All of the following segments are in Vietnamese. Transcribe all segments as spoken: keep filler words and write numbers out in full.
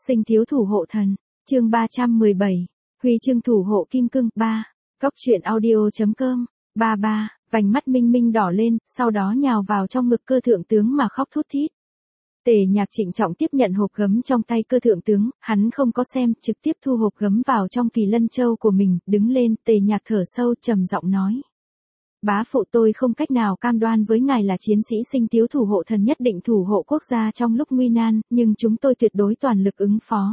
Sinh thiếu thủ hộ thần, chương ba trăm mười bảy, huy chương thủ hộ kim cương, ba, Cóc truyện audio.com, ba ba, vành mắt Minh Minh đỏ lên, sau đó nhào vào trong ngực Cơ thượng tướng mà khóc thút thít. Tề Nhạc trịnh trọng tiếp nhận hộp gấm trong tay Cơ thượng tướng, hắn không có xem, trực tiếp thu hộp gấm vào trong Kỳ Lân Châu của mình, đứng lên, Tề Nhạc thở sâu trầm giọng nói. Bá phụ, tôi không cách nào cam đoan với ngài là chiến sĩ sinh thiếu thủ hộ thần nhất định thủ hộ quốc gia trong lúc nguy nan, nhưng chúng tôi tuyệt đối toàn lực ứng phó.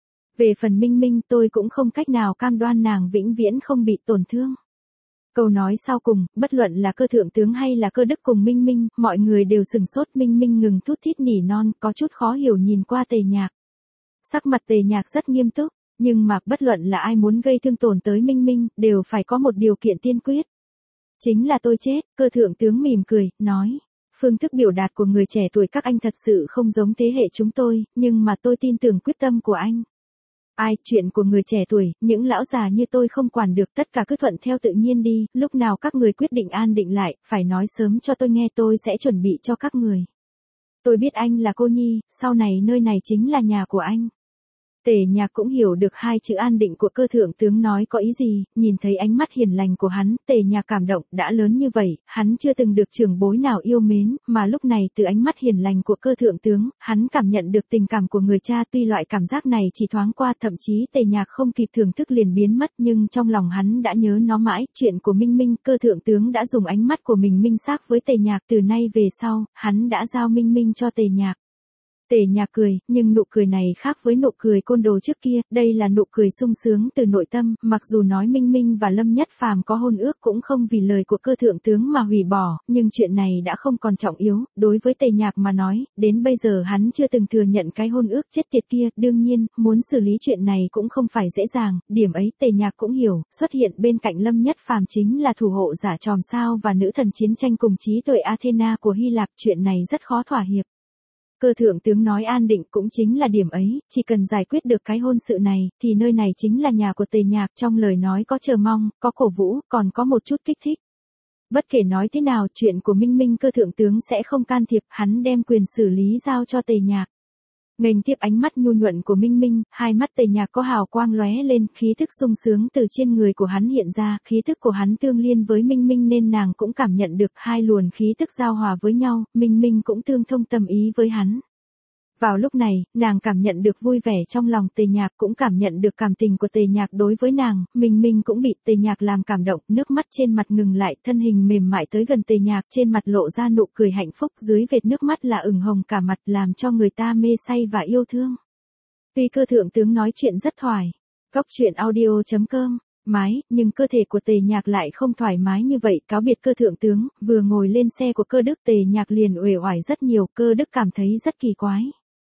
Về phần Minh Minh, tôi cũng không cách nào cam đoan nàng vĩnh viễn không bị tổn thương. Câu nói sau cùng, bất luận là Cơ thượng tướng hay là Cơ Đức cùng Minh Minh, mọi người đều sừng sốt. Minh Minh ngừng thút thít nỉ non, có chút khó hiểu nhìn qua Tề Nhạc. Sắc mặt Tề Nhạc rất nghiêm túc, nhưng mà bất luận là ai muốn gây thương tổn tới Minh Minh, đều phải có một điều kiện tiên quyết. Chính là tôi chết. Cơ thượng tướng mỉm cười, nói. Phương thức biểu đạt của người trẻ tuổi các anh thật sự không giống thế hệ chúng tôi, nhưng mà tôi tin tưởng quyết tâm của anh. Ai, chuyện của người trẻ tuổi, những lão già như tôi không quản được, tất cả cứ thuận theo tự nhiên đi, lúc nào các người quyết định an định lại, phải nói sớm cho tôi nghe, tôi sẽ chuẩn bị cho các người. Tôi biết anh là cô nhi, sau này nơi này chính là nhà của anh. Tề Nhạc cũng hiểu được hai chữ an định của Cơ thượng tướng nói có ý gì, nhìn thấy ánh mắt hiền lành của hắn, Tề Nhạc cảm động, đã lớn như vậy, hắn chưa từng được trưởng bối nào yêu mến, mà lúc này từ ánh mắt hiền lành của Cơ thượng tướng, hắn cảm nhận được tình cảm của người cha, tuy loại cảm giác này chỉ thoáng qua, thậm chí Tề Nhạc không kịp thưởng thức liền biến mất, nhưng trong lòng hắn đã nhớ nó mãi. Chuyện của Minh Minh, Cơ thượng tướng đã dùng ánh mắt của mình minh xác với Tề Nhạc, từ nay về sau, hắn đã giao Minh Minh cho Tề Nhạc. Tề Nhạc cười, nhưng nụ cười này khác với nụ cười côn đồ trước kia, đây là nụ cười sung sướng từ nội tâm, mặc dù nói Minh Minh và Lâm Nhất Phàm có hôn ước cũng không vì lời của Cơ thượng tướng mà hủy bỏ, nhưng chuyện này đã không còn trọng yếu, đối với Tề Nhạc mà nói, đến bây giờ hắn chưa từng thừa nhận cái hôn ước chết tiệt kia, đương nhiên, muốn xử lý chuyện này cũng không phải dễ dàng, điểm ấy Tề Nhạc cũng hiểu, xuất hiện bên cạnh Lâm Nhất Phàm chính là thủ hộ giả chòm sao và nữ thần chiến tranh cùng trí tuệ Athena của Hy Lạp, chuyện này rất khó thỏa hiệp. Cơ thượng tướng nói an định cũng chính là điểm ấy, chỉ cần giải quyết được cái hôn sự này, thì nơi này chính là nhà của Tề Nhạc, trong lời nói có chờ mong, có cổ vũ, còn có một chút kích thích. Bất kể nói thế nào, chuyện của Minh Minh Cơ thượng tướng sẽ không can thiệp, hắn đem quyền xử lý giao cho Tề Nhạc. Nghênh tiếp ánh mắt nhu nhuận của Minh Minh, hai mắt Tề Nhạc có hào quang lóe lên, khí thức sung sướng từ trên người của hắn hiện ra, khí thức của hắn tương liên với Minh Minh nên nàng cũng cảm nhận được hai luồng khí thức giao hòa với nhau, Minh Minh cũng tương thông tâm ý với hắn. Vào lúc này, nàng cảm nhận được vui vẻ trong lòng Tề Nhạc, cũng cảm nhận được cảm tình của Tề Nhạc đối với nàng, Minh Minh cũng bị Tề Nhạc làm cảm động, nước mắt trên mặt ngừng lại, thân hình mềm mại tới gần Tề Nhạc, trên mặt lộ ra nụ cười hạnh phúc, dưới vệt nước mắt là ửng hồng cả mặt, làm cho người ta mê say và yêu thương. Tuy Cơ thượng tướng nói chuyện rất thoải, Cóc truyện audio.com, mái, nhưng cơ thể của Tề Nhạc lại không thoải mái như vậy, cáo biệt Cơ thượng tướng, vừa ngồi lên xe của Cơ Đức Tề Nhạc liền uể oải rất nhiều, Cơ Đức cảm thấy rất kỳ quái.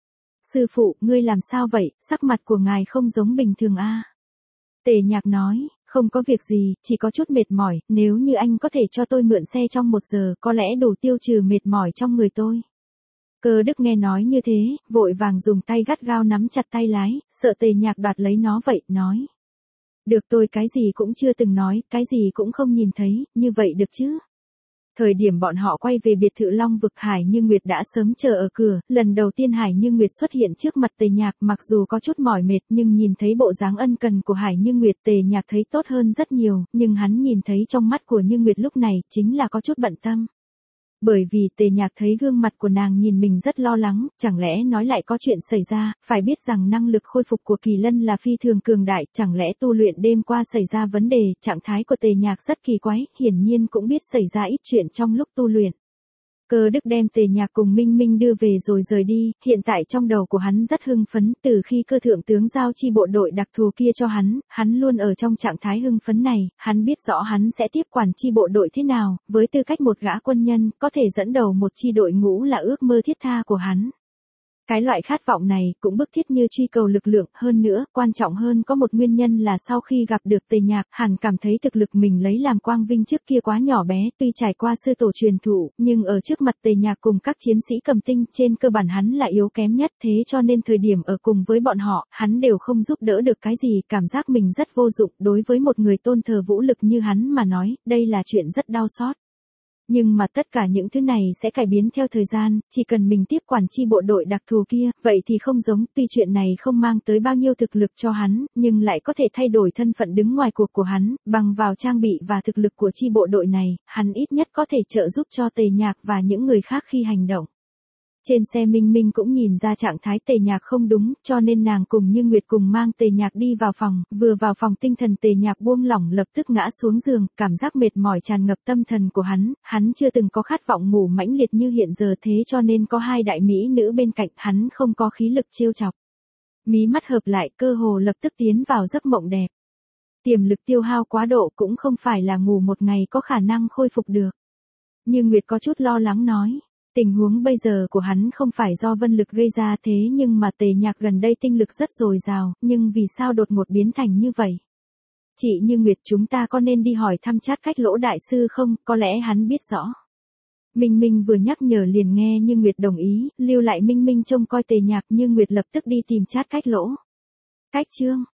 Sư phụ, ngươi làm sao vậy, sắc mặt của ngài không giống bình thường a. À? Tề Nhạc nói, không có việc gì, chỉ có chút mệt mỏi, nếu như anh có thể cho tôi mượn xe trong một giờ, có lẽ đủ tiêu trừ mệt mỏi trong người tôi. Cơ Đức nghe nói như thế, vội vàng dùng tay gắt gao nắm chặt tay lái, sợ Tề Nhạc đoạt lấy nó vậy, nói. Được, tôi cái gì cũng chưa từng nói, cái gì cũng không nhìn thấy, như vậy được chứ? Thời điểm bọn họ quay về biệt thự Long Vực, Hải Như Nguyệt đã sớm chờ ở cửa, lần đầu tiên Hải Như Nguyệt xuất hiện trước mặt Tề Nhạc, mặc dù có chút mỏi mệt nhưng nhìn thấy bộ dáng ân cần của Hải Như Nguyệt, Tề Nhạc thấy tốt hơn rất nhiều, nhưng hắn nhìn thấy trong mắt của Như Nguyệt lúc này, chính là có chút bận tâm. Bởi vì Tề Nhạc thấy gương mặt của nàng nhìn mình rất lo lắng, chẳng lẽ nói lại có chuyện xảy ra, phải biết rằng năng lực khôi phục của Kỳ Lân là phi thường cường đại, chẳng lẽ tu luyện đêm qua xảy ra vấn đề, trạng thái của Tề Nhạc rất kỳ quái, hiển nhiên cũng biết xảy ra ít chuyện trong lúc tu luyện. Cơ Đức đem Tề Nhạc cùng Minh Minh đưa về rồi rời đi, hiện tại trong đầu của hắn rất hưng phấn, từ khi Cơ thượng tướng giao chi bộ đội đặc thù kia cho hắn, hắn luôn ở trong trạng thái hưng phấn này, hắn biết rõ hắn sẽ tiếp quản chi bộ đội thế nào, với tư cách một gã quân nhân, có thể dẫn đầu một chi đội ngũ là ước mơ thiết tha của hắn. Cái loại khát vọng này cũng bức thiết như truy cầu lực lượng, hơn nữa, quan trọng hơn có một nguyên nhân là sau khi gặp được Tề Nhạc, hắn cảm thấy thực lực mình lấy làm quang vinh trước kia quá nhỏ bé, tuy trải qua sư tổ truyền thụ, nhưng ở trước mặt Tề Nhạc cùng các chiến sĩ cầm tinh, trên cơ bản hắn là yếu kém nhất, thế cho nên thời điểm ở cùng với bọn họ, hắn đều không giúp đỡ được cái gì, cảm giác mình rất vô dụng, đối với một người tôn thờ vũ lực như hắn mà nói, đây là chuyện rất đau xót. Nhưng mà tất cả những thứ này sẽ cải biến theo thời gian, chỉ cần mình tiếp quản chi bộ đội đặc thù kia, vậy thì không giống, tuy chuyện này không mang tới bao nhiêu thực lực cho hắn, nhưng lại có thể thay đổi thân phận đứng ngoài cuộc của hắn, bằng vào trang bị và thực lực của chi bộ đội này, hắn ít nhất có thể trợ giúp cho Tề Nhạc và những người khác khi hành động. Trên xe Minh Minh cũng nhìn ra trạng thái Tề Nhạc không đúng, cho nên nàng cùng Như Nguyệt cùng mang Tề Nhạc đi vào phòng, vừa vào phòng tinh thần Tề Nhạc buông lỏng lập tức ngã xuống giường, cảm giác mệt mỏi tràn ngập tâm thần của hắn, hắn chưa từng có khát vọng ngủ mãnh liệt như hiện giờ thế cho nên có hai đại mỹ nữ bên cạnh hắn không có khí lực trêu chọc. Mí mắt hợp lại cơ hồ lập tức tiến vào giấc mộng đẹp. Tiềm lực tiêu hao quá độ cũng không phải là ngủ một ngày có khả năng khôi phục được. Như Nguyệt có chút lo lắng nói. Tình huống bây giờ của hắn không phải do vân lực gây ra thế nhưng mà Tề Nhạc gần đây tinh lực rất dồi dào, nhưng vì sao đột ngột biến thành như vậy? Chị Như Nguyệt chúng ta có nên đi hỏi thăm Trát Cách Lỗ đại sư không, có lẽ hắn biết rõ. Minh Minh vừa nhắc nhở liền nghe Như Nguyệt đồng ý, lưu lại Minh Minh trông coi Tề Nhạc. Như Nguyệt lập tức đi tìm Trát Cách Lỗ. Cách chương,